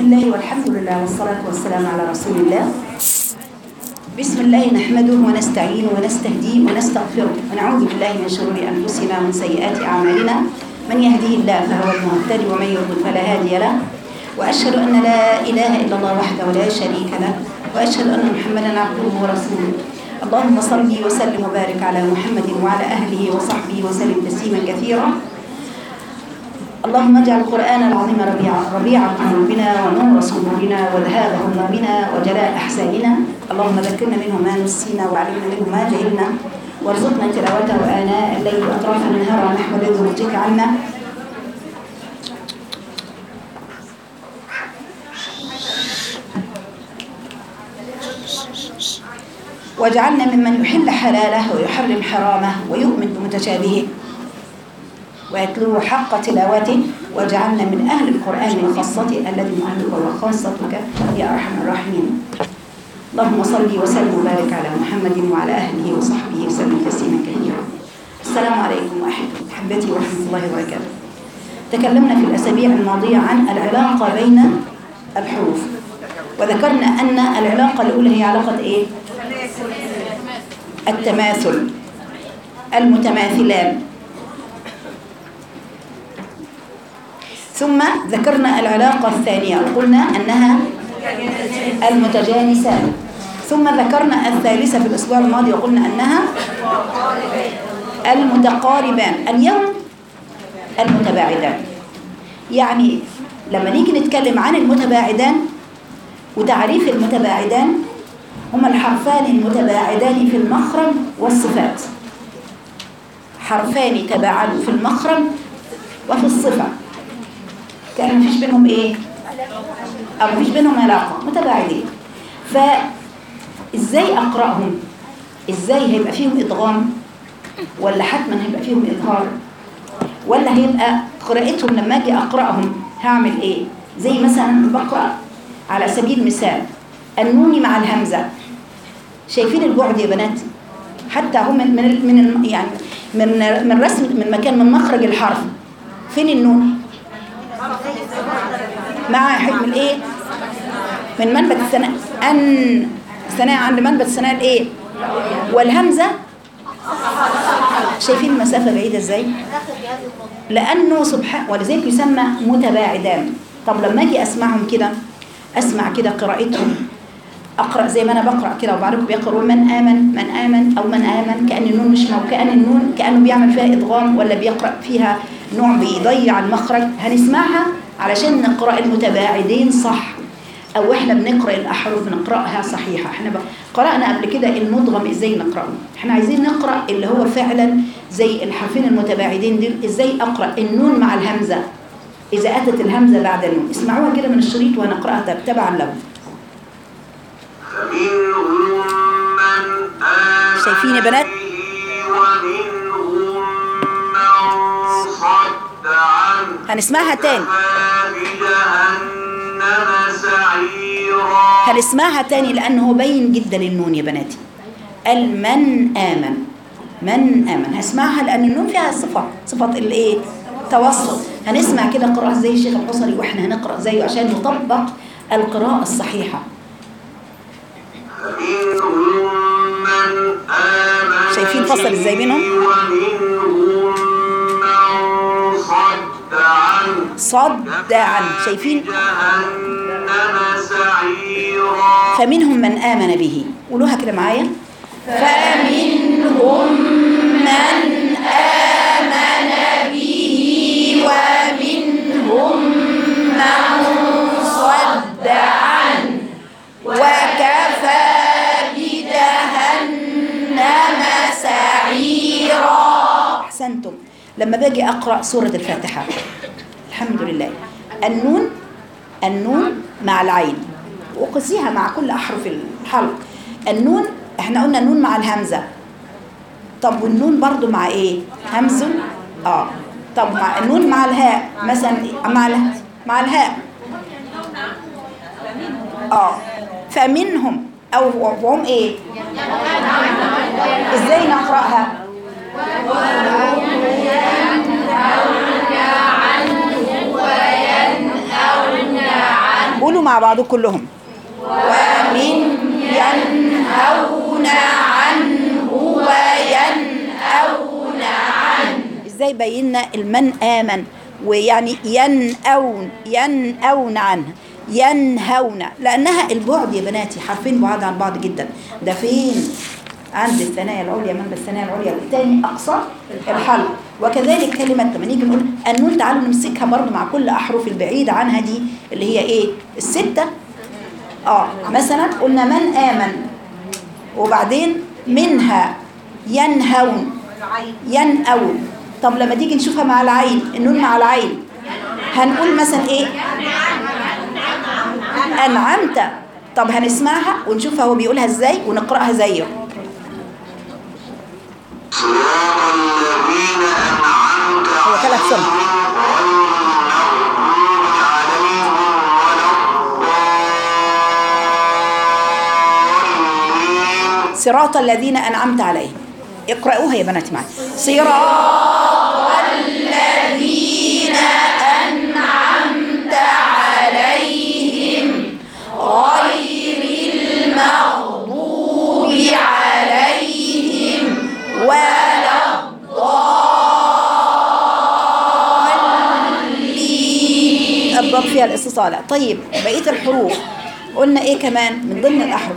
الله والحمد لله والصلاة والسلام على رسول الله. بسم الله نحمده ونستعينه ونستهديه ونستغفره ونعوذ بالله من شرور أنفسنا ومن سيئات أعمالنا. من يهديه الله فهو المهتدي ومن يضلل فلا هادي له. وأشهد أن لا إله إلا الله وحده لا شريك له وأشهد أن محمدا عبده ورسوله. اللهم صل وسلم وبارك على محمد وعلى أهله وصحبه وسلم تسليما كثيرا. اللهم اجعل القرآن العظيم ربيع قلوبنا ونور صدورنا وذهاب همومنا وجلاء أحزاننا. اللهم ذكرنا منه ما نسينا وعلمنا منه ما جهلنا وارزقنا تلاوته آناء الليل وأطراف النهار ونحو رضاك عنا. واجعلنا ممن يحل حلاله ويحرم حرامه ويؤمن بمتشابهه ويتلوه حق تلاوته. واجعلنا من أهل القرآن من خاصته الذي أهلك وخاصتك يا أرحم الراحمين. اللهم صل وسلم وبارك على محمد وعلى أهله وصحبه وسلم تسليما كثيرا. السلام عليكم أحبتي ورحمة الله وبركاته. تكلمنا في الأسابيع الماضية عن العلاقة بين الحروف، وذكرنا أن العلاقة الأولى هي علاقة إيه؟ التماثل، المتماثلان. ثم ذكرنا العلاقة الثانية وقلنا أنها المتجانسان. ثم ذكرنا الثالثة في الأسبوع الماضي وقلنا أنها المتقاربان. اليوم المتباعدان. يعني لما نيجي نتكلم عن المتباعدان وتعريف المتباعدان، هما الحرفان المتباعدان في المخرج والصفات. حرفان تباعدوا في المخرج وفي الصفة، كأن مفيش بينهم ايه؟ او مفيش بينهم علاقة، متباعدين. فازاي اقرأهم؟ ازاي هيبقى فيهم ادغام ولا حتما هيبقى فيهم اظهار، ولا هيبقى قراءتهم لما اجي اقرأهم هعمل ايه؟ زي مثلا بقرأ على سبيل المثال النون مع الهمزة. شايفين البعد يا بنات؟ حتى هم من يعني من رسم من مكان من مخرج الحرف. فين النون؟ مع حكم الايه؟ من منبت الثناء، ان ثناء عند منبت الثناء الايه؟ والهمزه. شايفين المسافه بعيده ازاي؟ لانه سبحان، ولذلك يسمى متباعدان. طب لما اجي اسمعهم كده، اسمع كده قراءتهم، اقرا زي ما انا بقرا كده وبعرفكم بيقروا من امن من امن او من امن، كان النون مش كان النون كانه بيعمل فيها ادغام ولا بيقرا فيها نوع بيضيع المخرج. هنسمعها علشان نقرا المتباعدين صح، او احنا بنقرا الاحرف بنقراها صحيحه. احنا قرانا قبل كده المدغم ازاي نقراه، احنا عايزين نقرا اللي هو فعلا زي الحرفين المتباعدين دول. ازاي اقرا النون مع الهمزه اذا اتت الهمزه بعد النون؟ اسمعوها كده من الشريط وهنقراها تبعا له. شايفين يا بنات؟ هنسمعها تاني، هنسمعها تاني لأنه باين جدا النون يا بناتي. المن آمن، من آمن. هسمعها لأن النون فيها صفة الايه؟ توسط. هنسمع كده قراءة زي الشيخ الحصري واحنا هنقرأ زيه عشان نطبق القراءة الصحيحة. شايفين فصل ازاي بينهم؟ صد عن، شايفين؟ فمنهم من آمن به. قولوها كده معايا. فمنهم من آمن به ومنهم من صد عنه وكفى بجهنم سعيرا. أحسنتم. لما باجي أقرأ سورة الفاتحة، الحمد لله، النون مع العين، وقسيها مع كل أحرف الحلق. النون احنا قلنا النون مع الهمزة. طب والنون برضو مع ايه؟ همز. طب مع النون مع الهاء مثلا، مع الهاء. فمنهم او هم ايه؟ ازاي نقرأها؟ مع بعض كلهم. ومن ينهون عنه وينأون عنه. ازاي بينا المن آمن ويعني ينأون عنه ينهون، لأنها البعد يا بناتي، حرفين بعاد عن بعض جدا. ده فين؟ عند الثنايا العليا، من الثنايا العليا والثاني أقصى الحلق. وكذلك كلمة لما نيجي نقول النون، تعالوا نمسكها برضه مع كل أحرف البعيدة عنها دي اللي هي إيه؟ الستة. مثلا قلنا من آمن، وبعدين منها ينهون ينأون. طب لما تيجي نشوفها مع العين، النون مع العين هنقول مثلا إيه؟ أنعمت. طب هنسمعها ونشوفها هو بيقولها إزاي ونقرأها زيه. هو ثلاث سنة. صراط الذين أنعمت عليهم. اقرأوها يا بنات معي. صراط الذين أنعمت عليهم غير المغضوب عليهم ولا الضالين. الضاد فيها الاستطالة. طيب بقية الحروف قلنا ايه كمان من ضمن الأحرف؟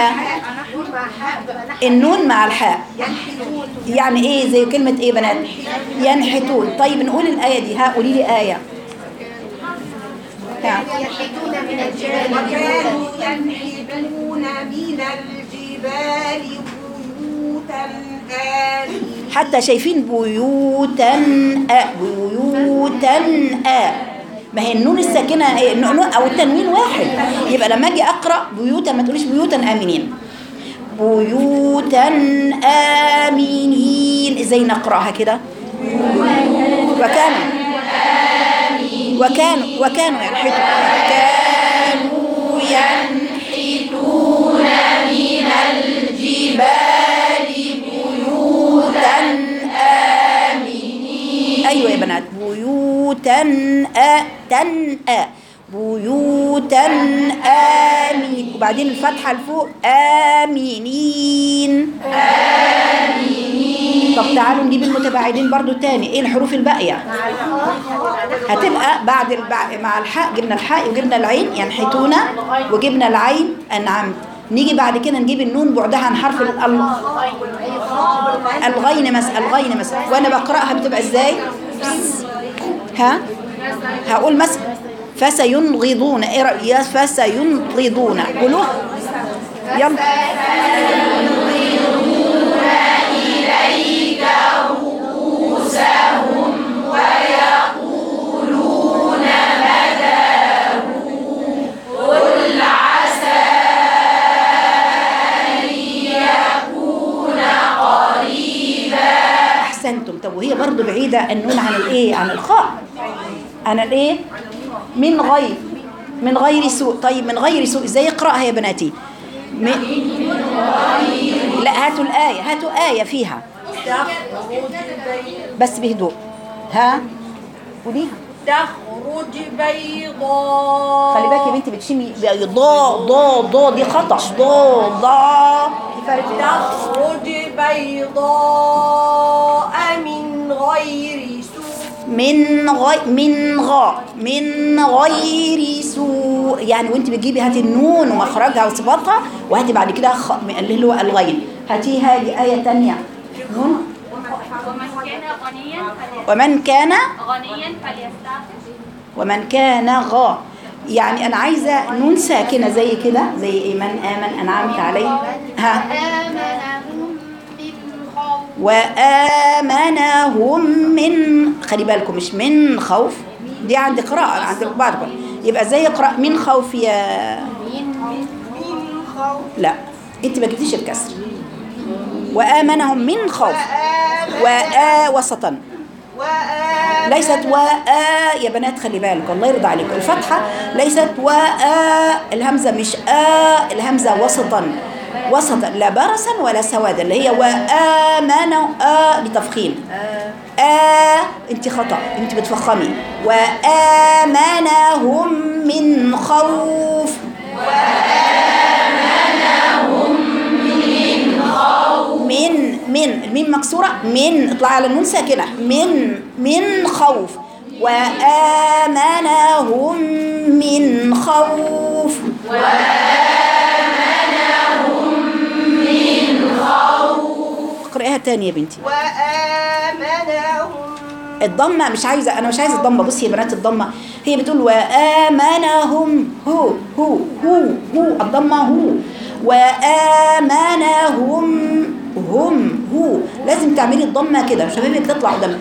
النون مع الحاء يعني ايه؟ زي كلمة ايه بنات؟ ينحتون. طيب نقول الآية دي. قولي لي آية. ينحتون من الجبال وكانوا ينحتون من الجبال بيوتا آمنين. حتى شايفين بيوتا بيوتا ما هي النون الساكنة أو التنوين واحد، يبقى لما أجي أقرأ بيوتا ما تقوليش بيوتا آمنين، بيوتا آمنين. إزاي نقرأها كده؟ وكانوا ينحتون من الجبال بيوتا آمنين. أيوة يا بنات، بيوتا بيوتا آمين، وبعدين الفتحة لفوق آمنين. طب تعالوا نجيب المتباعدين برضو تاني. ايه الحروف الباقية؟ هتبقى بعد مع الحاء جبنا الحاء وجبنا العين ينحتون وجبنا العين أنعمت. نيجي بعد كده نجيب النون بعدها عن حرف الغين مثلا، وانا بقرأها بتبقى ازاي؟ هقول مثلا فسينغضون. ايه رأيك؟ فسينغضون. قولوا يلا. إليك رؤوسهم ويقولون متاه قل عسى أن يكون قريبا. أحسنتم. طب وهي برضو بعيدة النون عن الايه؟ عن الخاء، عن الايه؟ من غير سوء. طيب من غير سوء ازاي اقراها يا بناتي؟ لا هاتوا الآية، هاتوا آية فيها بس بهدوء. قوليها. تخرج بيضاء. خلي بالك يا بنتي بتشمي ضا دي خطأ. ضا تخرج بيضاء من غير سوء. من غير سوء. يعني وانت بتجيبي هاتي النون ومخرجها وصفاتها، وهاتي بعد كده اللي هو الغين. هاتيها لآية تانية. نون. ومن كان غنيا يعني أنا عايزة نون ساكنة زي كده، زي إيه؟ من آمن أنعمت عليه. وآمنهم من، خلي بالكم مش من خوف، دي عندي قراءة عند بعضكم. يبقى زي يقرأ من خوف يا من خوف. لا انت ما جبتيش الكسر. وآمنهم من خوف. وسطا ليست يا بنات خلي بالك الله يرضى عليكم. الفتحة ليست الهمزة مش الهمزة وسطا لا برصا ولا سوادا، اللي هي وآمنوا بتفخيم. انت خطأ، انت بتفخمي. وآمنهم من خوف. مكسورة من، اطلعي على النون ساكنة، من خوف، وآمنهم من خوف، اقرأيها تاني يا بنتي. وآمنهم الضمة مش عايزة، أنا مش عايزة الضمة. بصي يا بنات، الضمة هي بتقول وآمنهم، هو الضمة هو، وآمنهم هو لازم تعملي الضمة كده شبابي، بتطلع قدام.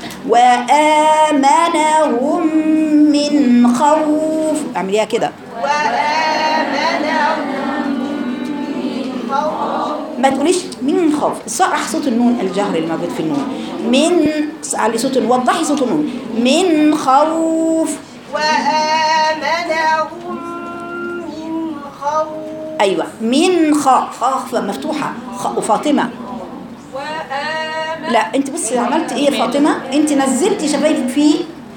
وآمنهم من خوف، اعمليها كده. وآمنهم من خوف ما تقوليش من خوف، صح صوت النون الجهر الموجود في النون، من علي صوت النون، وضحي صوت النون، من خوف. وآمنهم من خوف ايوه من خاف مفتوحه وفاطمه. لا انت بصي عملت ايه يا فاطمه، انت نزلتي شفايفك فيه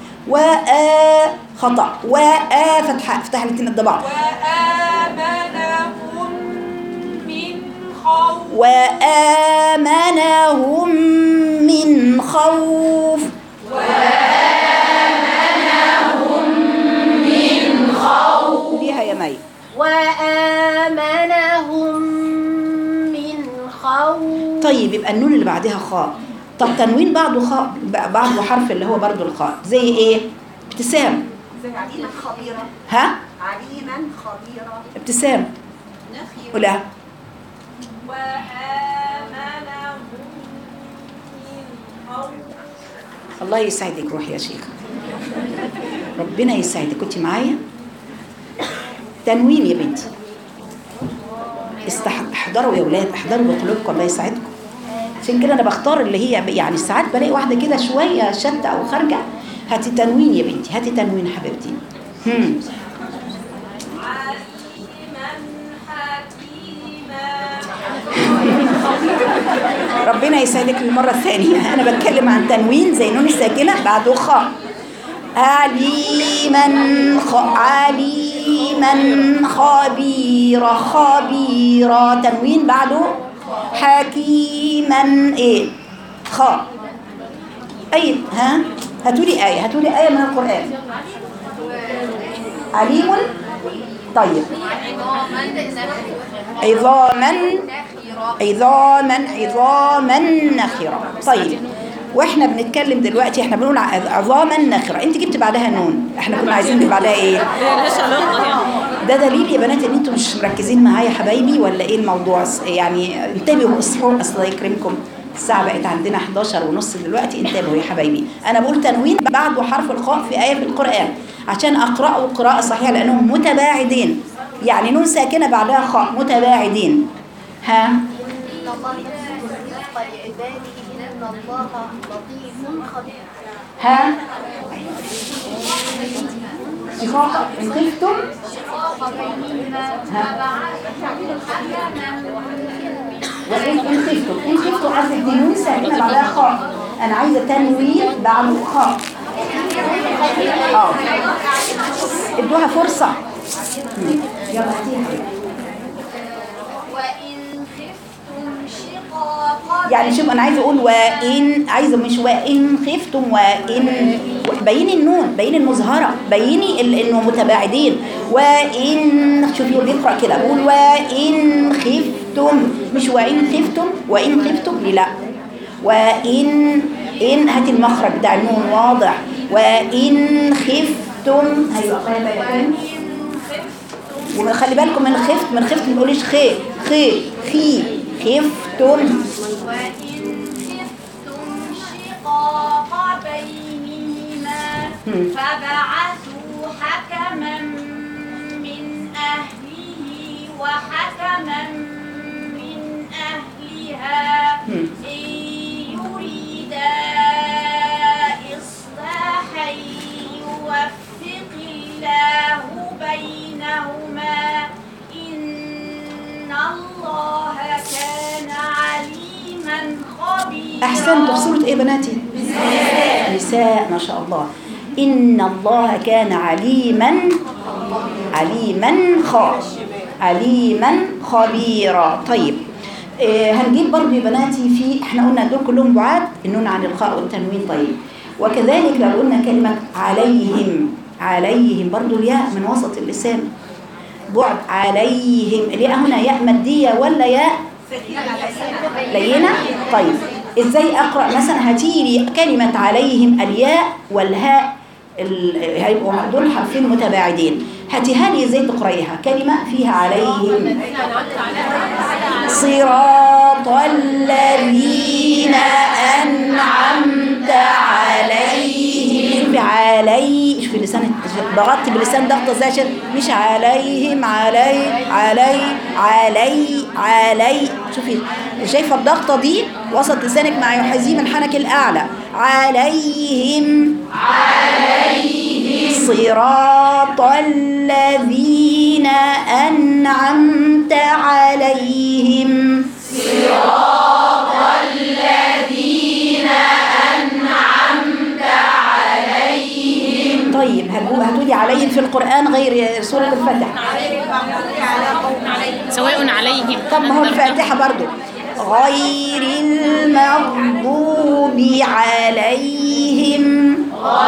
خطا، فتحه، افتح الاثنين قد بعض. وآمنهم من خوف وآمنهم من خوف. ليها يا مي. وآمنهم من خوف. طيب يبقى النون اللي بعدها خاء. طب تنوين بعده خاء، بعده حرف اللي هو برضو الخاء، زي ايه؟ ابتسام. عليما خبيرا. ها؟ عليما خبيرا. ابتسام. قولها. وآمنهم من خوف. الله يسعدك، روحي يا شيخ، ربنا يسعدك. كنت معايا؟ تنوين يا بنتي، احضروا يا ولاد، احضروا بقلوبكم، الله يسعدكم. عشان كده انا بختار اللي هي يعني ساعات بلاقي واحده كده شويه شده او خارجه. هاتي تنوين يا بنتي، هاتي تنوين حبيبتي. عليما حكيما. ربنا يسعدك المره الثانيه. انا بتكلم عن تنوين زي نون الساكنه بعده خاء. عليما خبيرا تنوين بعده حكيما ايه خاء. اي ها هاتولي آية من القرآن. عليم. طيب عظاما نخرة. طيب واحنا بنتكلم دلوقتي احنا بنقول عظاما نخرة، انت جبت بعدها نون، احنا كنا عايزين نجيب بعدها ايه؟ ده دليل يا بنات ان انتم مش مركزين معايا يا حبايبي ولا ايه الموضوع؟ يعني انتبهوا، اصحوا، اصل الله يكرمكم الساعة بقت عندنا 11:30 دلوقتي. انتبهوا يا حبايبي، انا بقول تنوين بعده حرف الخاء في آية في القرآن عشان اقرأه قراءة صحيحة لانهم متباعدين، يعني نون ساكنة بعدها خاء، متباعدين. ها إن الله يبسط الرزق لعباده إن الله لطيف خبير. ها شقاق إن خفتم. وإن خفتم عايزة دي نون ساكنة بعدها خاء، أنا عايزة تنوين بعده خاء. ادوها فرصة. يلا وإن خفتم شقاق. يعني شوف انا عايزه اقول وان، عايزه مش وان خفتم، وان بيني النون، بيني المظهره، بيني انه متباعدين. وان شوفي هو بيقرا كده، بقول وان خفتم، مش وان خفتم لا، وان هاتي المخرج بتاع النون واضح. وان خفتم، ايوه وخلي بالكم من خفت، ما تقوليش خي خفتم. وإن خفتم شقاق بينهما فبعثوا حكما من أهله وحكما من أهلها إن يريدا إصلاحا يوفق الله بينهما إن الله كان عليما خبيرا. احسنتوا. في سوره ايه بناتي؟ نساء. ما شاء الله. ان الله كان عليما خبيرا. طيب هنجيب برضو يا بناتي في احنا قلنا دول كلهم بعاد، النون عن الخاء والتنوين. طيب وكذلك لو قلنا كلمة عليهم، عليهم برضو الياء من وسط اللسان بعد عليهم. الياء هنا ياء مادية ولا ياء لينة؟ طيب ازاي اقرأ مثلا؟ هاتيلي كلمة عليهم الياء والهاء هيبقوا دول حرفين متباعدين، هاتيها لي ازاي تقرأيها كلمة فيها عليهم. صراط الذين أنعمت عليهم. شوفي علي، شوفي اللسان ضغطتي باللسان ضغطة ازاي؟ مش عليهم علي. شوفي شايفة الضغطة دي وسط لسانك مع يحازي من حنك الأعلى. عليهم صراط الذين أنعمت عليهم. صراط الذين أنعمت عليهم. طيب هتقولي عليهم في القرآن غير سورة الفتح سواء عليهم. طب ما هو الفاتحة برضو غير المغضوب عليهم.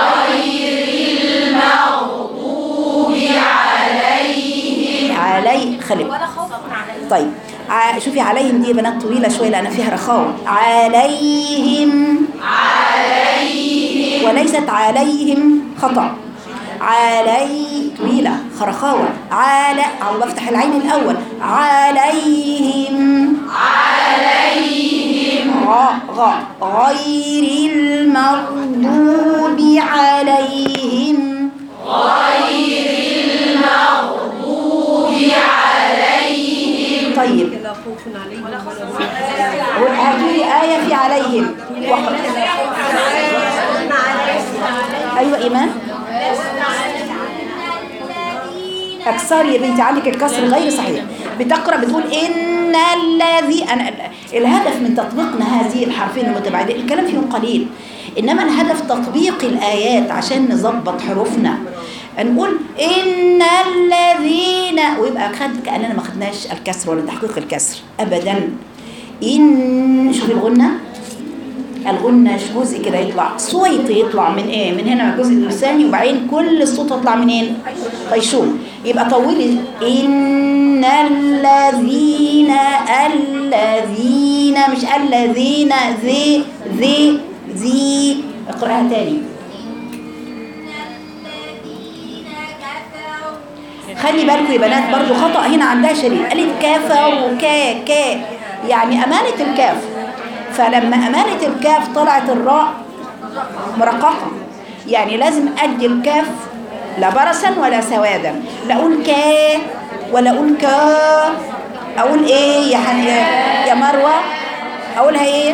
علي خلي. طيب شوفي عليهم دي يا بنات طويلة شوية لأن فيها رخاوة. عليهم وليست عليهم خطأ. علي طويلة رخاوة. على أو بفتح العين الأول. عليهم غير المغضوب عليهم. طيب هاتولي آية في عليهم. أيوة إيمان أكسري يا بنتي، عندك الكسر غير صحيح. بتقرأ بتقول إن الذي الهدف من تطبيقنا هذه الحرفين المتباعدين الكلام فيهم قليل، إنما الهدف تطبيق الآيات عشان نظبط حروفنا. نقول إن الذين ويبقى كأننا ما خدناش الكسر ولا تحقيق الكسر أبدا. إن شوفي الغنة جزء كده يطلع صويت، يطلع من ايه؟ من هنا الجزء اللساني وبعدين كل الصوت يطلع منين؟ طيشون. يبقى طولي إن الذين مش الذين ذي اقرأها تاني. خلي بالكم يا بنات برضو خطأ هنا عندها شديد، قالت كفروا كا يعني أمانة الكاف، فلما أمانة الكاف طلعت الراء مرققة، يعني لازم أدي الكاف لا برسا ولا سوادا، لا أقول كا ولا أقول كا. أقول إيه يا مروة؟ أقولها إيه؟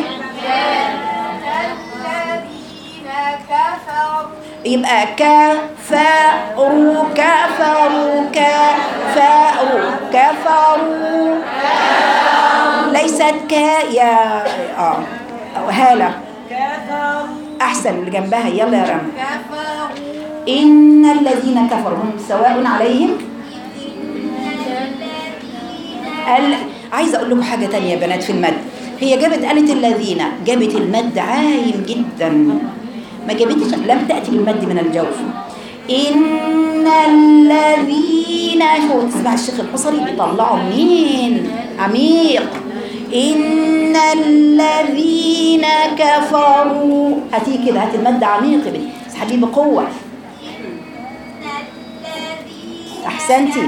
يبقى كفروا ليست يا هالة أحسن اللي جنبها. يلا يا رم. إن الذين كفروا هم سواء عليهم. عايزة أقول لكم حاجة تانية يا بنات في المد. هي قالت الذين جابت المد عايم جدا، ما جابتش لم تأتي بالمد من الجوف. إن الذين شو تسمع الشيخ الحصري بيطلعوا منين عميق. إن الذين كفروا هاتي كده، هاتي المد عميق يا بنتي، اسحبيه بقوة. أحسنتي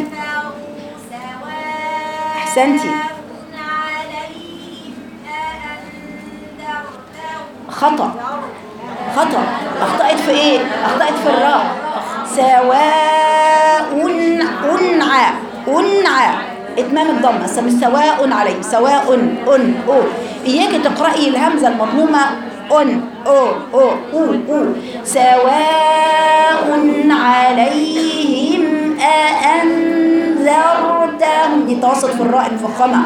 خطأ أخطأت في إيه؟ أخطأت في الراء. سواء أنعى إتمام الضمة، مش سواء عليهم. سواء أو إياك تقرأي الهمزة المضمومة أو سواء عليهم أأنذرتهم، دي تواصل في الراء المفخمة.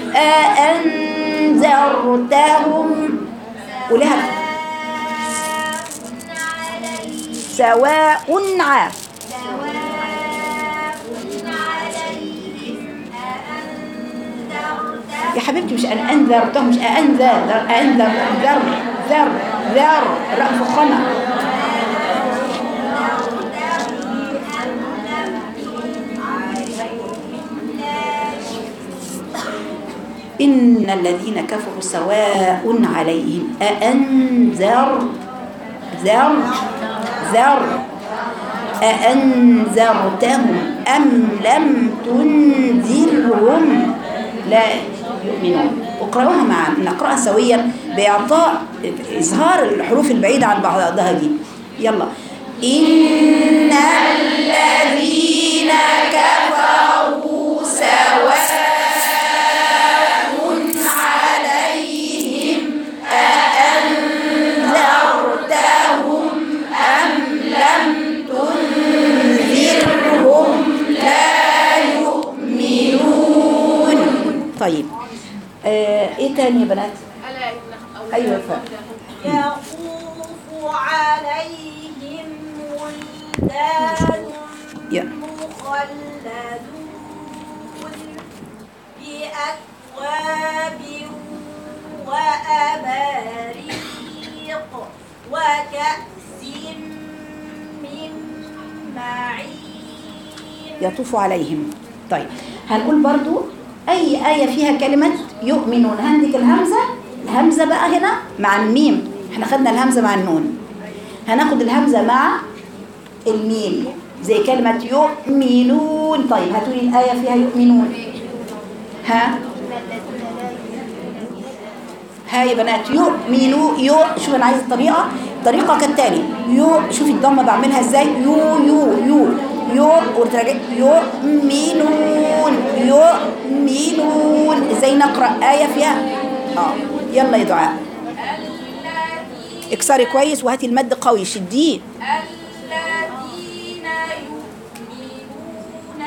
أأنذرتهم ولها سواء عليهم أأنذرتهم يا حبيبتي مش أنا أنذرتهم، مش أنذر أنذر ذر ذر ذر الراء مفخمة. إن الذين كفروا سواء عليهم أأنذر أأنذرتهم أم لم تنذرهم لا يؤمنون. اقرأوها معا، نقرأها سويا بإعطاء إظهار الحروف البعيدة عن بعضها دي. يلا. إن الذين كفروا سواء عليهم أأنذرتهم أم لم تنذرهم لا يؤمنون. طيب ايه تاني يا بنات؟ ايوه فا يطوف عليهم ولدان مخلدون بأكواب وأباريق وكأس من معين. يطوف عليهم. طيب هنقول برضو أي آية فيها كلمة يؤمنون هندك الهمزة بقى هنا مع الميم. احنا خدنا الهمزة مع النون، هناخد الهمزة مع الميم زي كلمة يؤمنون. طيب هاتولي الآية فيها يؤمنون. ها يا بنات يؤمنوا شوف انا عايز الطريقة كالتالي. شوفي الضمة بعملها ازاي. يؤمنون. ازاي نقرأ آية فيها يلا يا دعاء اكسري كويس وهاتي المد قوي شديه. الذين يؤمنون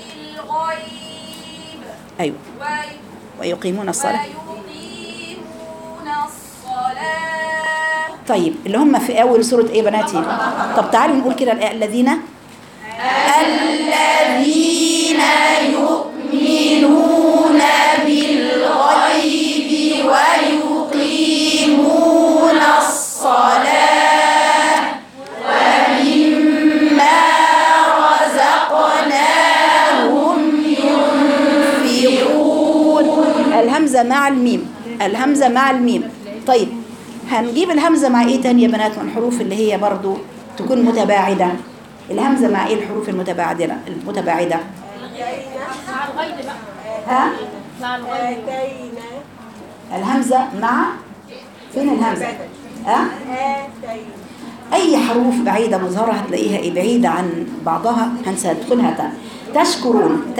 بالغيب ايوه ويقيمون الصلاة. طيب اللي هم في أول سورة إيه بناتي؟ طب تعالوا نقول كده الذين يؤمنون بالغيب ويقيمون الصلاة ومما رزقناهم ينفقون. الهمزة مع الميم. طيب هنجيب الهمزة مع ايه تاني يا بنات من الحروف اللي هي برضو تكون متباعدة؟ الهمزة مع ايه الحروف المتباعدة؟ ها؟ الهمزة مع فين الهمزة؟ اي حروف بعيدة مظهرة هتلاقيها ايه بعيدة عن بعضها هندخلها تشكرون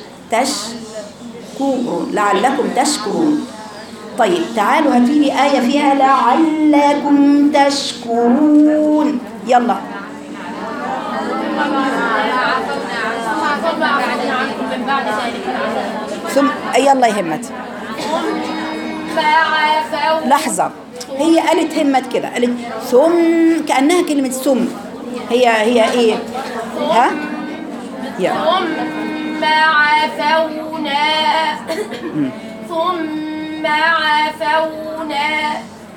تشكرون لعلكم تشكرون. طيب تعالوا هاتيلي آية فيها لعلكم تشكرون. يلا ثم يلا يا همت لحظة. هي قالت همت كده قالت ثم كأنها كلمة ثم. هي ايه ها يا ثم عفونا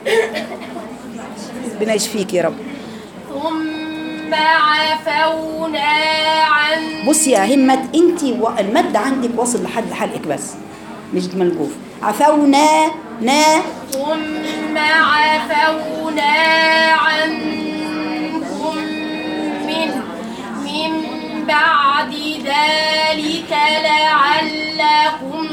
ربنا يشفيك يا رب. ثم عفونا عن. بصي يا همت انت المد عندك واصل لحد حلقك بس مش ملجوف. عفونا ثم عفونا عنكم من بعد ذلك لعلكم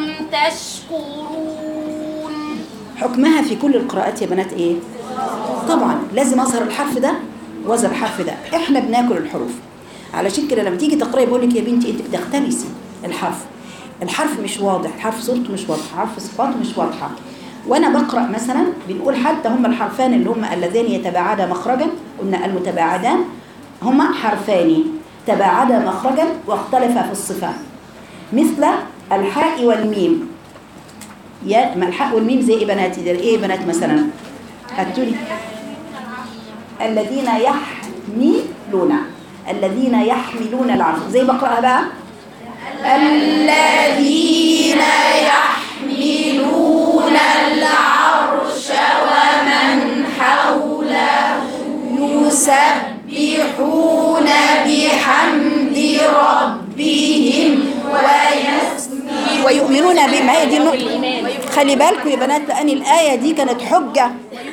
تشكرون. حكمها في كل القراءات يا بنات ايه؟ طبعا لازم اظهر الحرف ده واظهر الحرف ده. احنا بناكل الحروف علشان كده لما تيجي تقراي بقول لك يا بنتي انت بتختلسي الحرف مش واضح، الحرف صورته مش واضحه، حرف صفاته مش واضحه. وانا بقرا مثلا بنقول حتى هم الحرفان اللي هم اللذان يتباعدا مخرجا. قلنا المتباعدان هما حرفان تباعدا مخرجا واختلفا في الصفات مثل الحاء والميم. يا ما الحاء والميم زي ايه بناتي؟ ده ايه بنات مثلا؟ هاتولي الذين يحملون العرش. زي بقراها بقى الذين يحملون يحملون العرش ومن حوله يسبحون بحمد ربهم ويؤمنون بما هي دي النقطة. خلي بالكم يا بنات لأن الآية دي كانت حجة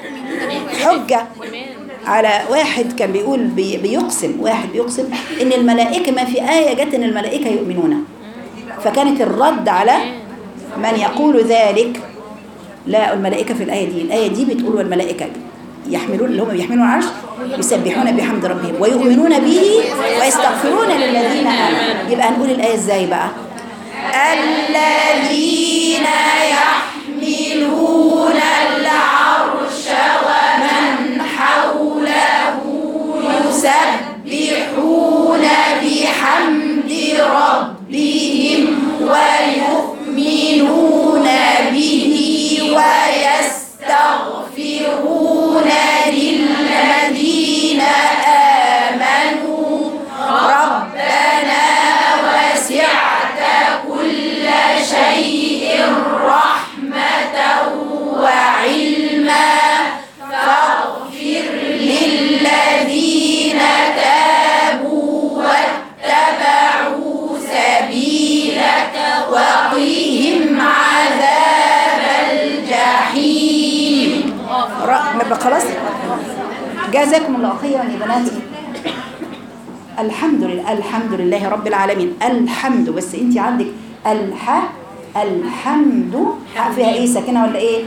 على واحد كان بيقول واحد بيقسم إن الملائكة ما في آية جت إن الملائكة يؤمنون، فكانت الرد على من يقول ذلك لا الملائكة في الآية دي بتقول والملائكة يحملون اللي هم يحملون العرش يسبحون بحمد ربهم ويؤمنون به ويستغفرون للذين آمنوا. يبقى هنقول الآية ازاي بقى؟ الذين يحملون العرش ومن حوله يسبحون بحمد ربهم ويؤمنون به ويستغفرون للذين آمنوا ربنا وسعت كل شيء رحمة وعلما فاغفر للذين تابوا واتبعوا سبيلك وقهم عذاب الجحيم. خلاص جزاكم الله خيرا يا بناتي. الحمد لله رب العالمين. الحمد بس انت عندك الحمد فيها ايه ساكنه ولا ايه؟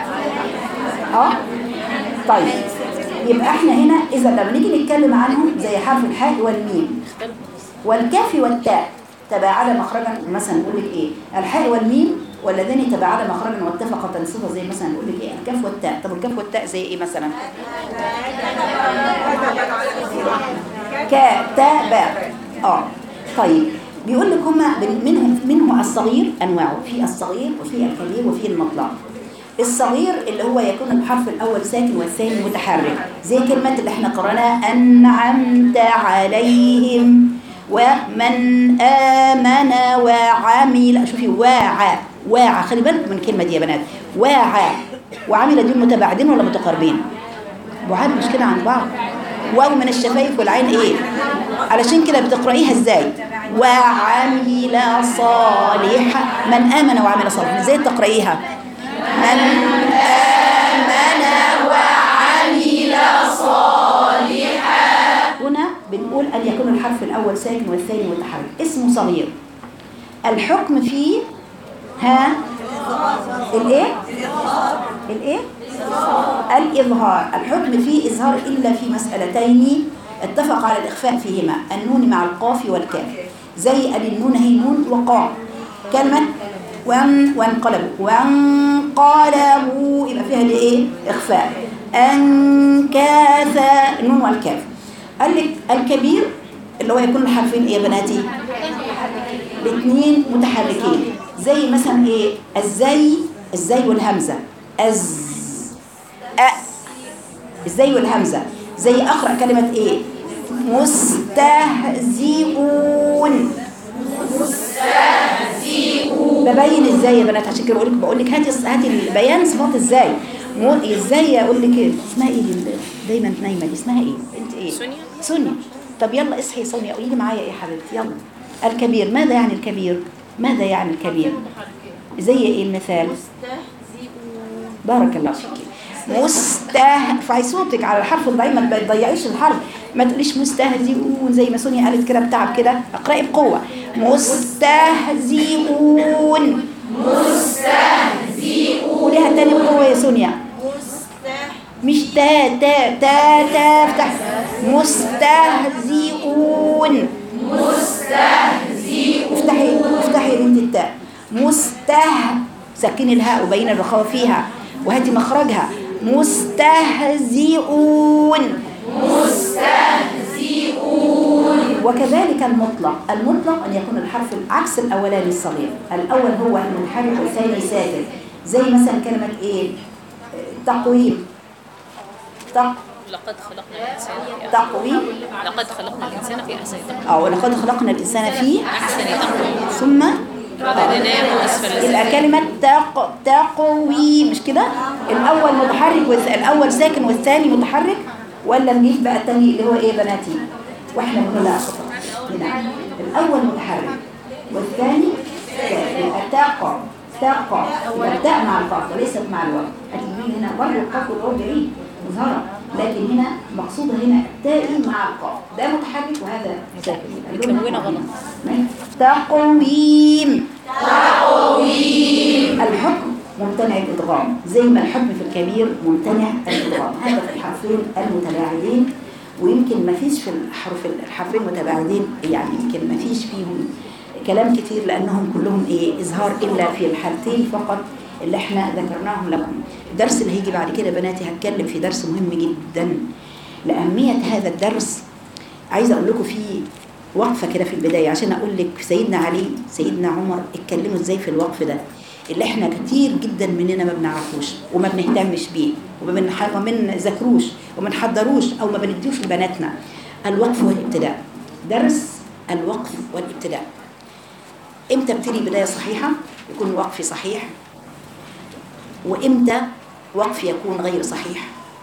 طيب يبقى احنا هنا اذا لما نيجي نتكلم عنهم زي حرف الحاء والميم والكاف والتاء تباعد مخرجا، مثلا نقول لك ايه؟ الحاء والميم والذين تباعد مخرجا واتفقا تنصيبا، زي مثلا نقول لك ايه؟ الكاف والتاء. طب الكاف والتاء زي ايه مثلا؟ كتابة. طيب بيقول لك هما منه الصغير انواعه، في الصغير وفي الكبير وفي المطلق. الصغير اللي هو يكون الحرف الاول ساكن والثاني متحرك، زي كلمه اللي احنا قرأناها انعمت عليهم ومن آمن وعمل. شوفي واعى خلي بالك من الكلمه دي يا بنات. واعى وعمل دول متباعدين ولا متقاربين؟ بعاد مش كده عن بعض. واو من الشفايف والعين ايه؟ علشان كده بتقرأيها ازاي؟ وعمل صالحا. من آمن وعمل صالحا ازاي تقرأيها؟ من آمن وعمل صالحا. هنا بنقول أن يكون الحرف الأول ساكن والثاني متحرك، اسمه صغير. الحكم فيه الايه؟ الإظهار. الحكم فيه إظهار إلا في مسألتين اتفق على الإخفاء فيهما، النون مع القاف والكاف. زي النون هي نون وقاف. كلمة وانقلبوا يبقى فيها الايه؟ إخفاء. أنكاثا النون والكاف. قال لك الكبير اللي هو يكون الحرفين ايه يا بناتي؟ الاثنين متحركين. زي مثلا ايه؟ الزي والهمزة. الزي والهمزة. زي أقرأ كلمة ايه؟ مستهزئون. ببين ازاي يا بنات، عشان كده بقول لك هاتي البيان صفات ازاي. ازاي اقول لك ايه؟ اسمها ايه دايما نايمه دي؟ اسمها ايه انت؟ ايه؟ سونيا. طب يلا اصحي سونيا قولي لي معايا ايه يا حبيبتي؟ يلا. الكبير. ماذا يعني الكبير؟ زي ايه المثال؟ بارك الله فيك. ارفعي صوتك على الحرف الضعيف، ما تضيعيش الحرف. ما تقوليش مستهزئون زي ما سونيا قالت كده بتعب كده. اقرأي بقوة. مستهزئون. قوليها تاني بقوة يا سونيا. مش تا افتح. مستهزئون. افتحي بنت التاء. سكني الهاء وبين الرخاوة فيها وهاتي مخرجها. مستهزئون. وكذلك المطلق أن يكون الحرف عكس الأولاني الصغير. الأول هو المنحرف والثاني ساكن. زي مثلا كلمة ايه؟ تقويم. لقد خلقنا الإنسان في تقويم. لقد خلقنا الإنسان في أحسن تقويم. لقد خلقنا الإنسان في أحسن تقويم. ثم رددناه أسفل يبقى كلمة تقوي مش كده؟ الأول متحرك الأول ساكن والثاني متحرك، ولا نجيب بقى الثاني اللي هو إيه بناتي؟ وإحنا بنقول لا خطأ هنا الأول متحرك والثاني ساكن. يبقى تقى يبقى التاء مع القاف وليست مع الواو. هتجيبين هنا برضه القاف والواو بعيد مظهرة، لكن هنا مقصودة هنا التاء مع القاف، ده متحرك وهذا ساكن. مكونة غلط. تقويم الحكم ممتنع الإدغام، زي ما الحكم في الكبير ممتنع الإدغام. هذا في الحرفين المتباعدين، ويمكن ما فيش في الحرفين المتباعدين يعني يمكن ما فيش فيهم كلام كتير، لأنهم كلهم إظهار إلا في الحالتين فقط اللي احنا ذكرناهم لكم. الدرس اللي هيجي بعد كده بناتي هتكلم في درس مهم جدا لأهمية هذا الدرس. عايزة أقول لكم فيه وقفة كده في البداية عشان أقول لك سيدنا علي سيدنا عمر اتكلموا ازاي في الوقف ده اللي احنا كتير جدا مننا ما بنعرفوش وما بنهتمش بيه وما بنذاكروش وما بنحضروش او ما بنديوش لبناتنا. الوقف والابتداء، درس الوقف والابتداء. امتى ابتدي بداية صحيحة يكون وقفي صحيح، وامتى وقفي يكون غير صحيح،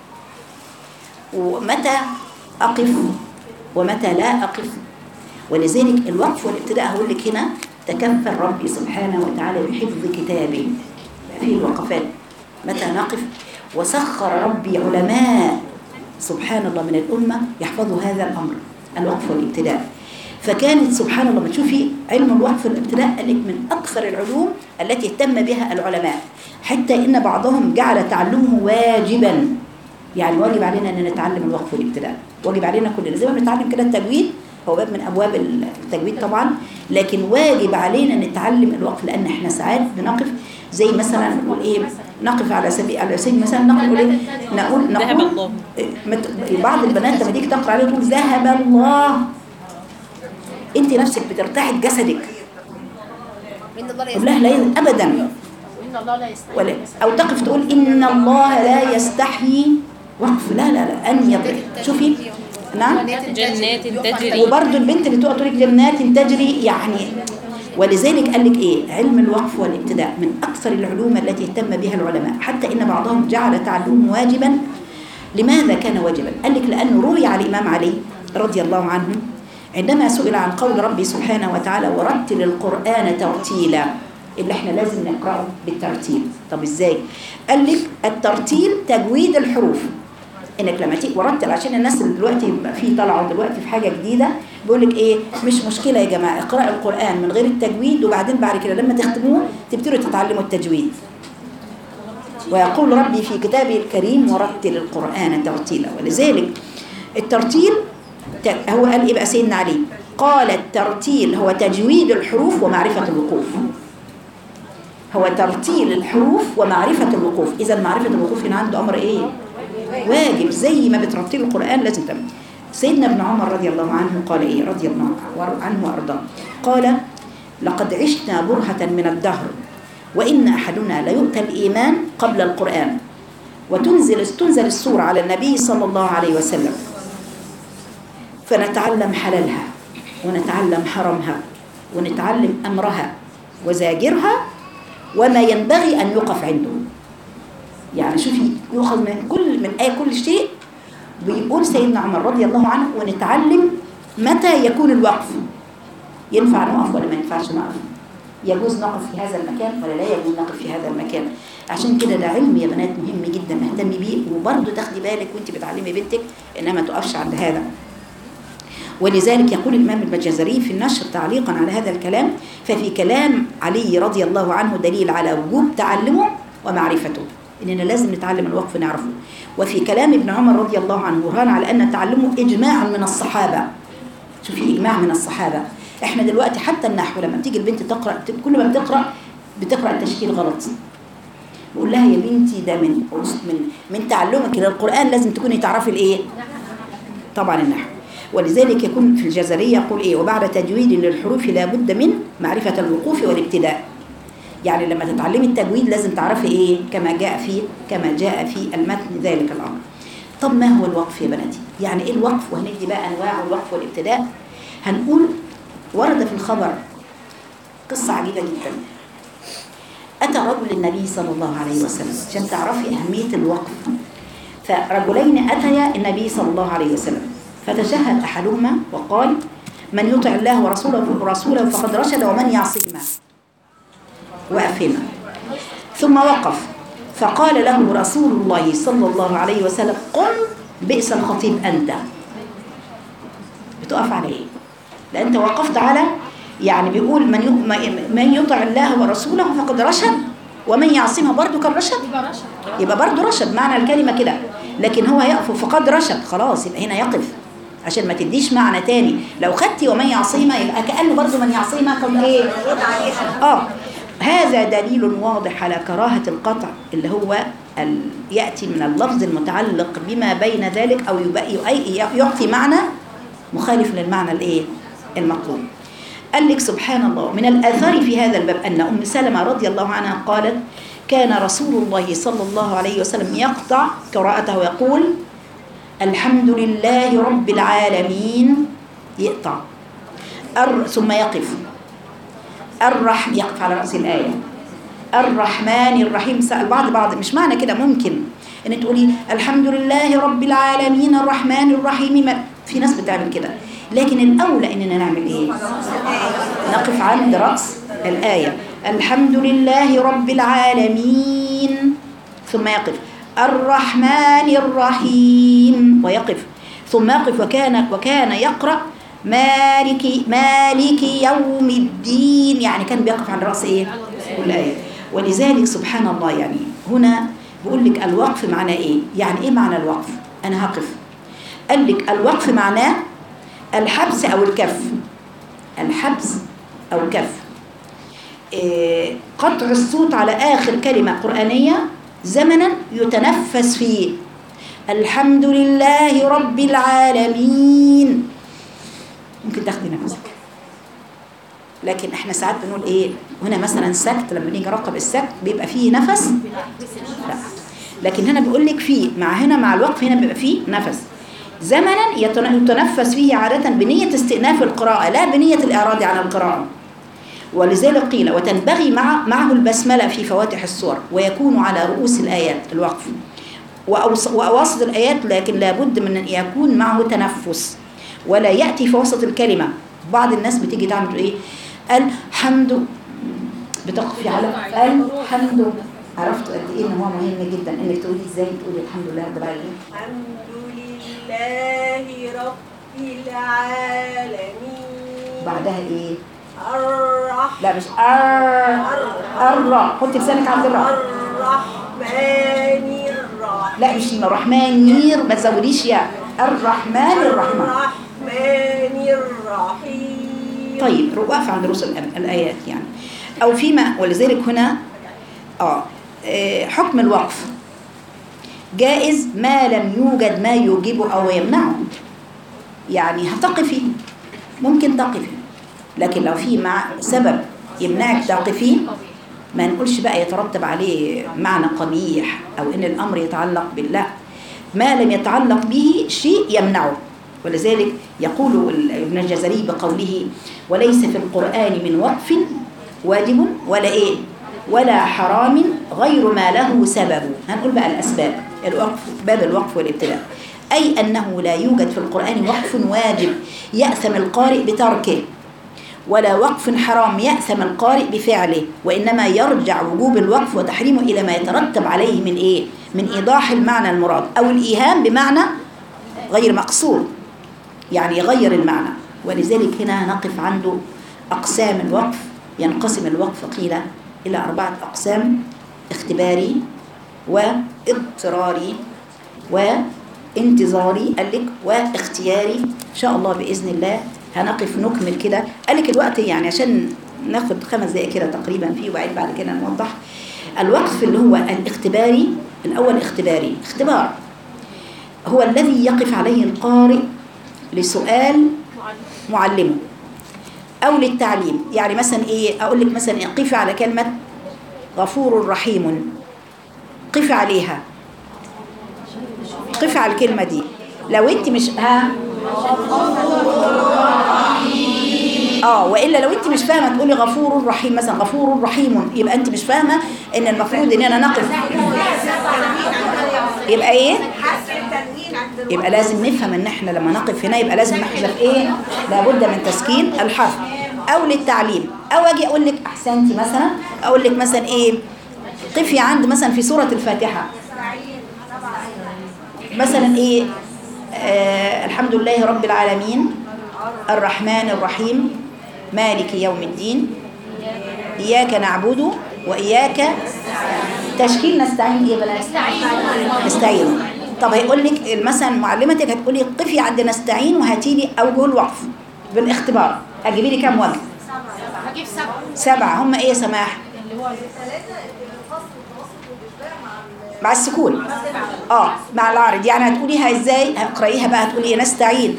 ومتى أقف ومتى لا أقف. ولذلك الوقف والابتداء هقول لك هنا تكفل ربي سبحانه وتعالى بحفظ كتابه في الوقفات متى نقف، وسخر ربي علماء سبحان الله من الأمة يحفظوا هذا الأمر الوقف والابتداء. فكانت سبحان الله ما تشوفي علم الوقف والابتداء قال لك من أكثر العلوم التي اهتم بها العلماء، حتى إن بعضهم جعل تعلمه واجبا. يعني واجب علينا أن نتعلم الوقف والابتداء، واجب علينا كلنا زي ما بنتعلم كده التجويد، هو باب من أبواب التجويد طبعا، لكن واجب علينا نتعلم الوقف، لأن احنا ساعات بنقف زي مثلا نقول ايه، نقف على سبيل مثلا نقول ايه، نقول بعض البنات لما تيجي تقرا عليه تقول ذهب الله، انت نفسك بترتاحي جسدك لا لا ابدا، ولا او تقف تقول ان الله لا يستحيي وقف، لا لا لا ان يضرب. شوفي نعم جنات تجري، وبرضه البنت اللي تقول لك جنات تجري يعني. ولذلك قال لك ايه، علم الوقف والابتداء من اكثر العلوم التي اهتم بها العلماء، حتى ان بعضهم جعل تعلمه واجبا. لماذا كان واجبا؟ قال لك لانه روي على الامام علي رضي الله عنه عندما سئل عن قول ربي سبحانه وتعالى ورتل القرآن ترتيلا، اللي احنا لازم نقرأه بالترتيل. طب ازاي؟ قال لك الترتيل تجويد الحروف، انك لما تيجي ورتل، عشان الناس اللي دلوقتي في طلعوا دلوقتي في حاجه جديده بيقول لك ايه، مش مشكله يا جماعه اقرأوا القرآن من غير التجويد، وبعدين بعد كده لما تختموه تبتدوا تتعلموا التجويد. ويقول ربي في كتابه الكريم ورتل القرآن ترتيلا. ولذلك الترتيل هو قال ايه بقى سيدنا علي؟ قال الترتيل هو تجويد الحروف ومعرفة الوقوف، هو ترتيل الحروف ومعرفة الوقوف. إذا معرفة الوقوف هنا عنده أمر إيه؟ واجب، زي ما بترتيل القرآن لازم تعمل. سيدنا ابن عمر رضي الله عنه قال إيه رضي الله عنه وأرضاه، قال لقد عشنا برهة من الدهر وإن أحدنا ليؤتى الإيمان قبل القرآن، وتنزل السورة على النبي صلى الله عليه وسلم فنتعلم حلالها ونتعلم حرمها ونتعلم أمرها وزاجرها وما ينبغي أن يقف عنده. يعني شوفي يؤخذ من كل شيء. بيقول سيدنا عمر رضي الله عنه ونتعلم متى يكون الوقف، ينفع نقف ولا ما ينفعش نقف، يجوز نقف في هذا المكان ولا لا يجوز نقف في هذا المكان. عشان كده ده علم يا بنات مهم جدا نهتم بيه، وبرضه تاخدي بالك وانت بتعلمي بنتك انها ما تقفش عند هذا. ولذلك يقول الإمام البجزري في النشر تعليقا على هذا الكلام، ففي كلام علي رضي الله عنه دليل على وجوب تعلمه ومعرفته، إننا لازم نتعلم الوقف نعرفه. وفي كلام ابن عمر رضي الله عنه برهان على أن تعلمه إجماع من الصحابة. شوفي إجماع من الصحابة. إحنا دلوقتي حتى النحو لما بتيجي البنت تقرأ، كل ما بتقرأ التشكيل غلط، بقول لها يا بنتي ده من تعلمك للقرآن لازم تكوني تعرفي الإيه؟ طبعا النحو. ولذلك يكون في الجزرية يقول إيه، وبعد تجويد للحروف لا بد من معرفة الوقوف والابتداء. يعني لما تتعلمي التجويد لازم تعرفي إيه كما جاء في المتن ذلك الأمر. طب ما هو الوقف يا بناتي؟ يعني إيه الوقف؟ وهندي بقى أنواع الوقف والابتداء. هنقول ورد في الخبر قصة عجيبة جدا. أتى رجل النبي صلى الله عليه وسلم عشان تعرفي أهمية الوقف. فرجلين أتيا النبي صلى الله عليه وسلم فتشهد أحدهما وقال: من يطع الله ورسوله فقد رشد ومن يعصيهما. وقف هنا ثم وقف فقال له رسول الله صلى الله عليه وسلم: قل بئس الخطيب أنت. بتقف على إيه؟ لأن أنت وقفت على، يعني بيقول من يطع الله ورسوله فقد رشد ومن يعصمها برضو كان رشد، يبقى برضو رشد معنى الكلمة كده. لكن هو يقف فقد رشد، خلاص يبقى هنا يقف عشان ما تديش معنى تاني. لو خدتي ومن يعصيهما يبقى كأنه برضو من يعصيهما كان ايه؟ هذا دليل واضح على كراهة القطع اللي هو يأتي من اللفظ المتعلق بما بين ذلك أو يعطي معنى مخالف للمعنى الايه؟ المطلوب. قال لك سبحان الله، من الآثار في هذا الباب أن أم سلمة رضي الله عنها قالت: كان رسول الله صلى الله عليه وسلم يقطع قراءته ويقول: الحمد لله رب العالمين، يقطع ثم يقف. يقف على رأس الآية. الرحمن الرحيم. سأل بعض مش معنى كده ممكن ان تقولي الحمد لله رب العالمين الرحمن الرحيم، في ناس بتعمل كده، لكن الأولى إننا نعمل إيه؟ نقف عند رأس الآية. الحمد لله رب العالمين، ثم يقف. الرحمن الرحيم، ويقف ثم يقف. وكان يقرأ مالك يوم الدين، يعني كان بيقف عند رأس إيه؟ الآية. ولذلك سبحان الله، يعني هنا بقول لك الوقف معناه إيه؟ يعني إيه معنى الوقف؟ أنا هقف. قال لك الوقف معناه الحبس أو الكف. الحبس أو الكف. قطع الصوت على آخر كلمة قرآنية زمنا يتنفس فيه. الحمد لله رب العالمين، ممكن تاخدي نفسك. لكن احنا ساعات بنقول ايه هنا مثلا سكت، لما نيجي نراقب السكت بيبقى فيه نفس، لا. لكن هنا بيقول لك فيه مع الوقف هنا بيبقى فيه نفس زمنا يتنفس فيه عادة بنية استئناف القراءة لا بنية الإعراض عن القراءة. ولذلك قيل وتنبغي معه البسملة في فواتح السور، ويكون على رؤوس الآيات الوقف وأواسط الآيات، لكن لابد من أن يكون معه تنفس ولا يأتي في وسط الكلمة. بعض الناس بتيجي تعمل إيه؟ الحمد، بتقفي على الحمد. عرفتوا قد إيه إن هو مهم جدا إنك تقولي إزاي تقولي الحمد لله رب العالمين. لله رب العالمين. بعدها ايه؟ الرحمن. لا مش الراء، حطي لسانك عند الراء. الرحمن الرحيم. لا مش الرحمن، ما تزوديش يا الرحمن الرحيم. الرحمن الرحيم. طيب وقف عند رؤوس الآيات يعني أو فيما. ولذلك هنا حكم الوقف جائز ما لم يوجد ما يوجبه أو يمنعه. يعني هتقفي، ممكن تقفي، لكن لو في مع سبب يمنعك تقفي ما نقولش بقى يترتب عليه معنى قبيح أو إن الأمر يتعلق بالله، ما لم يتعلق به شيء يمنعه. ولذلك يقول ابن الجزري بقوله: وليس في القرآن من وقف واجب ولا إيه ولا حرام غير ما له سبب. هنقول بقى الأسباب. الوقف، باب الوقف والابتلاء، أي أنه لا يوجد في القرآن وقف واجب يأثم القارئ بتركه، ولا وقف حرام يأثم القارئ بفعله، وإنما يرجع وجوب الوقف وتحريمه إلى ما يترتب عليه من إيه؟ من إيضاح المعنى المراد أو الإيهام بمعنى غير مقصود، يعني يغير المعنى. ولذلك هنا نقف عنده أقسام الوقف. ينقسم الوقف قيل إلى 4 أقسام: اختباري واضطراري وانتظاري قال لك واختياري. إن شاء الله بإذن الله هنقف نكمل كده. قال لك الوقت يعني عشان ناخد 5 دقائق كده تقريبا فيه، وبعد بعد كده نوضح. الوقف اللي هو الاختباري، الأول اختباري، اختبار هو الذي يقف عليه القارئ لسؤال معلمه أو للتعليم. يعني مثلا إيه؟ أقول لك مثلا قفي على كلمة غفور رحيم، قفي عليها، قفي على الكلمة دي. لو أنت مش والا لو انت مش فاهمه تقولي غفور رحيم مثلا، غفور رحيم، يبقى انت مش فاهمه ان المفروض ان انا نقف. يبقى ايه؟ يبقى لازم نفهم ان احنا لما نقف هنا يبقى لازم نحذف ايه؟ لابد من تسكين الحرف، او للتعليم، او اجي اقول لك احسنتي مثلا، اقول لك مثلا ايه؟ قفي عند مثلا في سوره الفاتحه مثلا ايه؟ الحمد لله رب العالمين الرحمن الرحيم مالك يوم الدين إياك نعبد وإياك تشكيل نستعين. إيه بلا نستعين. طب هيقول لك مثلا معلمتك هتقول لي قفي عند نستعين وهاتي لي أوجه الوقف بالاختبار، هتجيبي لي كام وجه؟ هجيب 7. هم إيه يا سماح؟ مع السكون مع العارض. يعني هتقوليها ازاي؟ هتقرأيها بقى هتقولي ايه؟ نستعين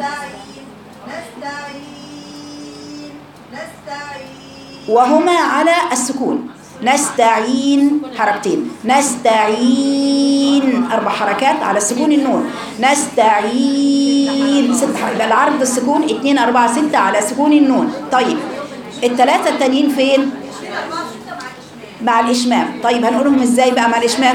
وهما على السكون. نستعين حركتين، نستعين 4 حركات على السكون النون، نستعين 6 حركات. يبقى العرض السكون 2 4 6 على سكون النون. طيب ال3 التانيين فين؟ مع الإشمام. طيب هنقولهم ازاي بقى مع الإشمام؟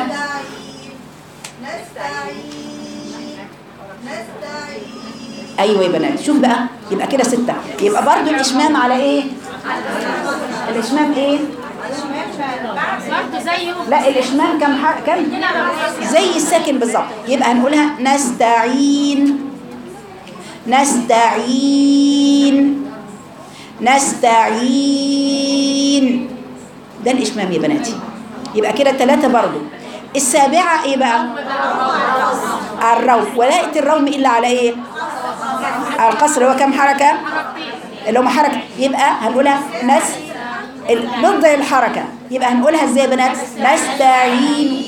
ايوه يا بنات، شوف بقى، يبقى كده 6. يبقى برضو الاشمام على ايه؟ الاشمام ايه؟ برضه زيه. لا الاشمام كم زي الساكن بالظبط. يبقى هنقولها نستعين نستعين نستعين. ده الاشمام يا بناتي. يبقى كده 3 برضو. السابعة ايه بقى؟ الروم. ولا يأتي الروم إلا على ايه؟ على القصر. هو كم حركة؟ اللي هم حركة. يبقى هنقولها ضد الحركة. يبقى هنقولها ازاي يا بنات؟ نستعين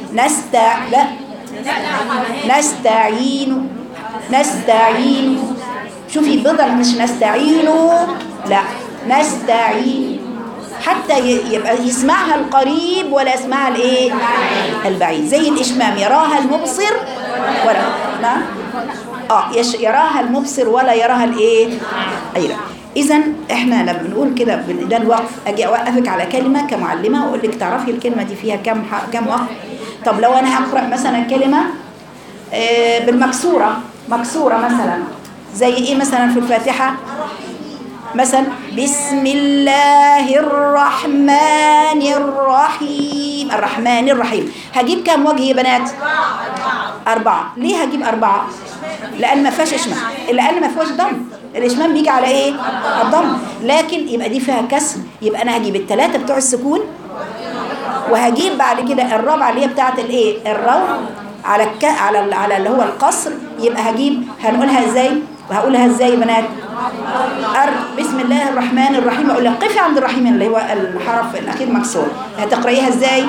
نستعين نستعين. شوفي بدل مش نستعينوا، لا نستعين، حتى يبقى يسمعها القريب ولا يسمعها الايه؟ البعيد. زي الاشمام، يراها المبصر ولا نعم يراها المبصر ولا يراها الايه؟ ايوه. اذا احنا لما بنقول كده ده الوقف، اجي اوقفك على كلمه كمعلمه واقول لك تعرفي الكلمه دي فيها كم وقف. طب لو انا هقرا مثلا كلمه بالمكسوره، مكسوره مثلا زي ايه مثلا في الفاتحه؟ مثلا بسم الله الرحمن الرحيم، الرحمن الرحيم. هجيب كام وجه يا بنات؟ 4. ليه هجيب 4؟ لأن ما فيهاش إشمام، لأن ما فيهاش ضم. الإشمام بيجي على إيه؟ الضم. لكن يبقى دي فيها كسر، يبقى أنا هجيب ال3 بتوع السكون، وهجيب بعد كده الرابعة اللي هي بتاعت الإيه؟ الروم على على اللي هو القصر. يبقى هنقولها إزاي؟ وهقولها إزاي يا بنات؟ بسم الله الرحمن الرحيم. اقول لك قفي عند الرحيم اللي هو الحرف الاخير مكسور. هتقرايها ازاي؟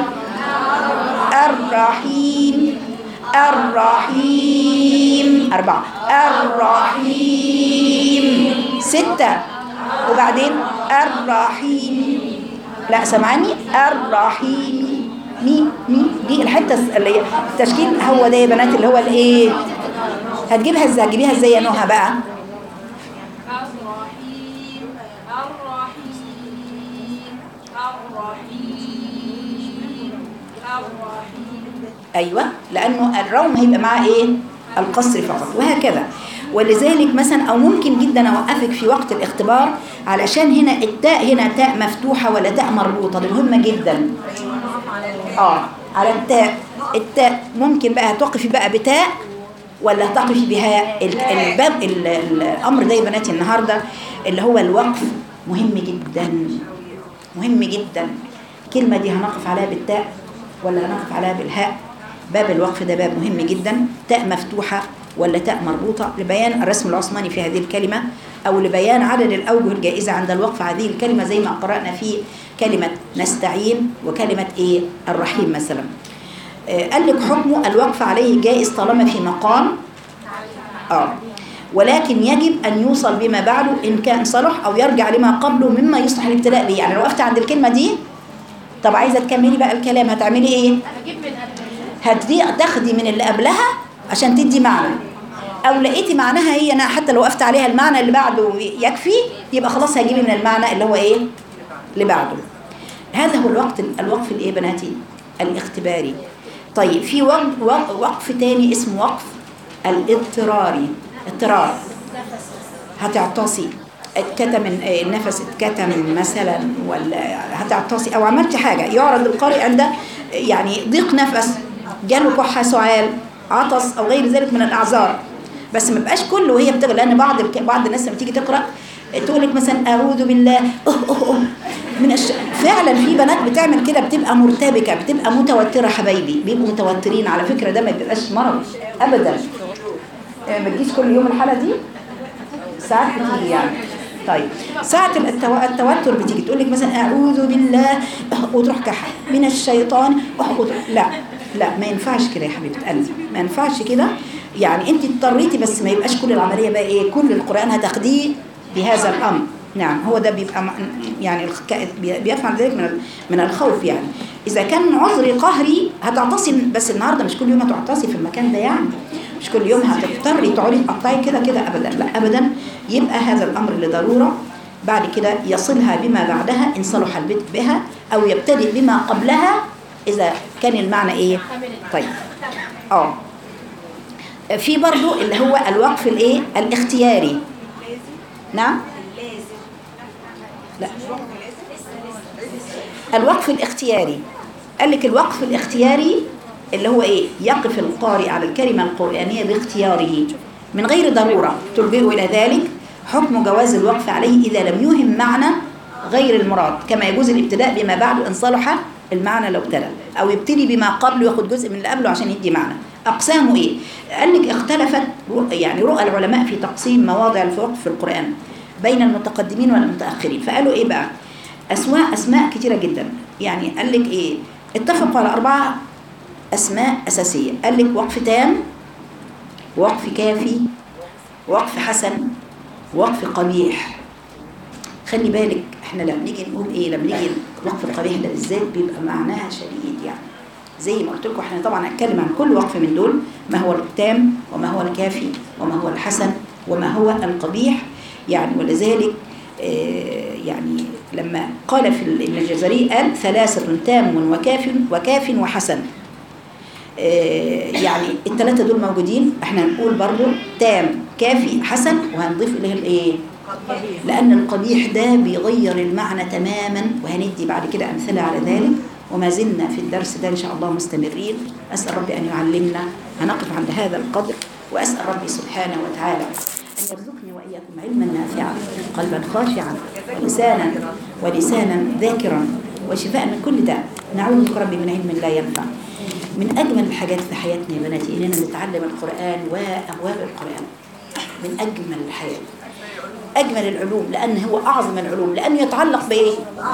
الرحيم الرحيم 4 الرحيم 6 وبعدين الرحيم. لا سمعني؟ الرحيم مي دي الحته اللي هي التشكيل. هو ده يا بنات اللي هو الايه؟ هتجيبها ازاي؟ هتجيبيها ازاي يا نهى بقى؟ ايوه، لانه الروم هيبقى معاه ايه؟ القصر فقط، وهكذا. ولذلك مثلا او ممكن جدا اوقفك في وقت الاختبار علشان هنا التاء هنا تاء مفتوحه ولا تاء مربوطه، دي مهمه جدا. على التاء ممكن بقى هتوقفي بقى بتاء ولا هتقفي بها. الباب الامر ده يا بناتي النهارده اللي هو الوقف مهم جدا، مهم جدا. الكلمه دي هنقف عليها بالتاء ولا هنقف عليها بالهاء؟ باب الوقف ده باب مهم جدا. تاء مفتوحه ولا تاء مربوطه، لبيان الرسم العثماني في هذه الكلمه، او لبيان عدد الاوجه الجائزه عند الوقف هذه الكلمه، زي ما قرانا في كلمه نستعين وكلمه ايه؟ الرحيم مثلا. قال لك حكمه الوقف عليه جائز طالما في مقام ولكن يجب أن يوصل بما بعده إن كان صلح أو يرجع لما قبله مما يصلح الابتلاء به. يعني لو وقفت عند الكلمة دي، طب عايزة تكملي بقى الكلام، هتعملي إيه؟ تاخدي من اللي قبلها عشان تدي معنى. او لقيتي معناها هي انا حتى لو وقفت عليها المعنى اللي بعده يكفي، يبقى خلاص هجيبي من المعنى اللي هو ايه اللي بعده. هذا هو الوقف الايه بناتي الاختباري. طيب في وقف تاني اسمه وقف الاضطراري. اضطرار، هتعطسي اتكتم النفس اتكتم مثلا، ولا هتعطسي او عملت حاجه، يعرض القارئ عند يعني ضيق نفس، جاله كحه سعال عطس او غير ذلك من الاعذار، بس ما بقاش كله وهي بتقرا، لان بعض الناس لما تيجي تقرا تقول لك مثلا اعوذ بالله من فعلا في بنات بتعمل كده، بتبقى مرتبكه، بتبقى متوتره. حبايبي بيبقوا متوترين على فكره، ده ما بيبقاش مرض ابدا. ما تجيش كل يوم الحاله دي، ساعات بتيجي يعني. طيب ساعة التوتر بتيجي تقول لك مثلا أعوذ بالله وتروح كحة من الشيطان لا ما ينفعش كده يا حبيبة قلبي، ما ينفعش كده. يعني أنت اضطريتي، بس ما يبقاش كل العملية بقى إيه كل القرآن هتاخديه بهذا الأمر. نعم هو ده بيبقى يعني بيفعل ذلك من الخوف. يعني إذا كان عذري قهري هتعتصي، بس النهاردة مش كل يوم هتعتصي في المكان ده، يعني مش كل يوم هتضطري تقعدي تقطعي كده أبدا، لا أبدا. يبقى هذا الأمر لضرورة، بعد كده يصلها بما بعدها إن صلح البيت بها، أو يبتدئ بما قبلها إذا كان المعنى إيه. طيب في برضو اللي هو الوقف الإيه الاختياري. نعم لا الوقف الاختياري، قال لك الوقف الاختياري اللي هو ايه يقف القارئ على الكلمة القرآنية باختياره من غير ضرورة تلجئه إلى ذلك. حكم جواز الوقف عليه إذا لم يهم معنى غير المراد، كما يجوز الابتداء بما بعده إن صلح المعنى لو ابتدى، أو يبتدي بما قبله ياخد جزء من اللي قبله عشان يدي معنى. أقسامه إيه؟ قال لك اختلفت يعني رؤى العلماء في تقسيم مواضع الوقف في القرآن بين المتقدمين والمتأخرين. فقالوا إيه بقى؟ أسماء كتيرة جدا. يعني قال لك إيه؟ اتفقوا على 4 أسماء أساسية. قال لك وقف تام، وقف كافي، وقف حسن، وقف قبيح. خلي بالك احنا لما نيجي نقول ايه، لما نيجي الوقف القبيح ده بالذات بيبقى معناها شديد. يعني زي ما قلت لكم احنا طبعا هنتكلم عن كل وقف من دول، ما هو التام وما هو الكافي وما هو الحسن وما هو القبيح. يعني ولذلك يعني لما قال في ابن الجزري قال 3 تام وكاف وحسن. يعني ال3 دول موجودين، احنا هنقول برضو تام كافي حسن، وهنضيف اليه الايه لان القبيح ده بيغير المعنى تماما، وهندي بعد كده امثله على ذلك. وما زلنا في الدرس ده ان شاء الله مستمرين. اسال ربي ان يعلمنا. هنقف عند هذا القدر، واسال ربي سبحانه وتعالى ان يرزقني واياكم علما نافعا، قلبا خاشعا، ولسانا ذاكرا، وشفاء من كل داء. نعوذ بك ربي من علم لا ينفع. من أجمل الحاجات في حياتنا يا بناتي إننا نتعلم القرآن وأبواب القرآن. من أجمل الحياة، أجمل العلوم، لأن هو أعظم العلوم، لأنه يتعلق بإيه؟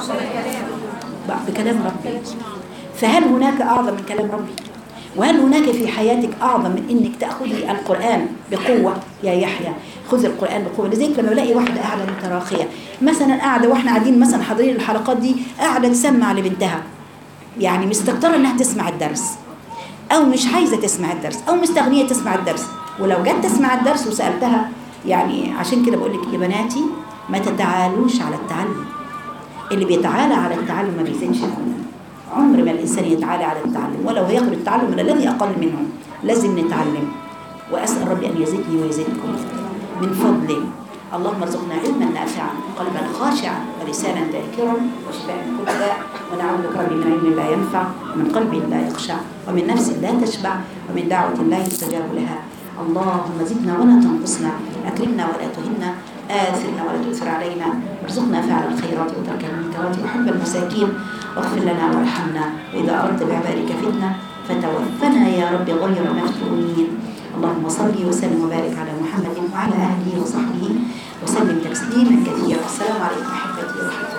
بكلام ربي. فهل هناك أعظم من كلام ربي؟ وهل هناك في حياتك أعظم من إنك تأخذي القرآن بقوة؟ يا يحيى خذ القرآن بقوة. لذلك لما بلاقي واحدة قاعدة متراخية مثلا، قاعدة وإحنا قاعدين مثلا حاضرين الحلقات دي، قاعدة تسمع لبنتها، يعني مستكترة إنها تسمع الدرس، أو مش عايزة تسمع الدرس، أو مستغنية تسمع الدرس. ولو جت تسمع الدرس وسألتها، يعني عشان كده بقول لك يا بناتي ما تتعالوش على التعلم. اللي بيتعالى على التعلم ما بيزيدش منه. عمر ما الإنسان يتعالى على التعلم، ولو هياخد التعلم من الذي أقل منه. لازم نتعلم. وأسأل ربي أن يزيدني ويزيدكم من فضله. اللهم ارزقنا علما نافعا، قلبا خاشعا، ولسانا ذاكرا، وشفاء من كل داء. ونعوذ بك ربي من علم لا ينفع، ومن قلب لا يخشع، ومن نفس لا تشبع، ومن دعوة لا يستجاب لها. اللهم زدنا ولا تنقصنا، أكرمنا ولا تهنا، آثرنا ولا تؤثر علينا، ارزقنا فعل الخيرات وترك المنكرات وحب المساكين، واغفر لنا وارحمنا، وإذا أردت بعبادك فتنة فتوفنا يا رب غير مفتونين. اللهم صل وسلم وبارك على محمد وعلى آله وصحبه وسلم تسليما كثيرا. السلام عليكم أحبتي ورحمة الله.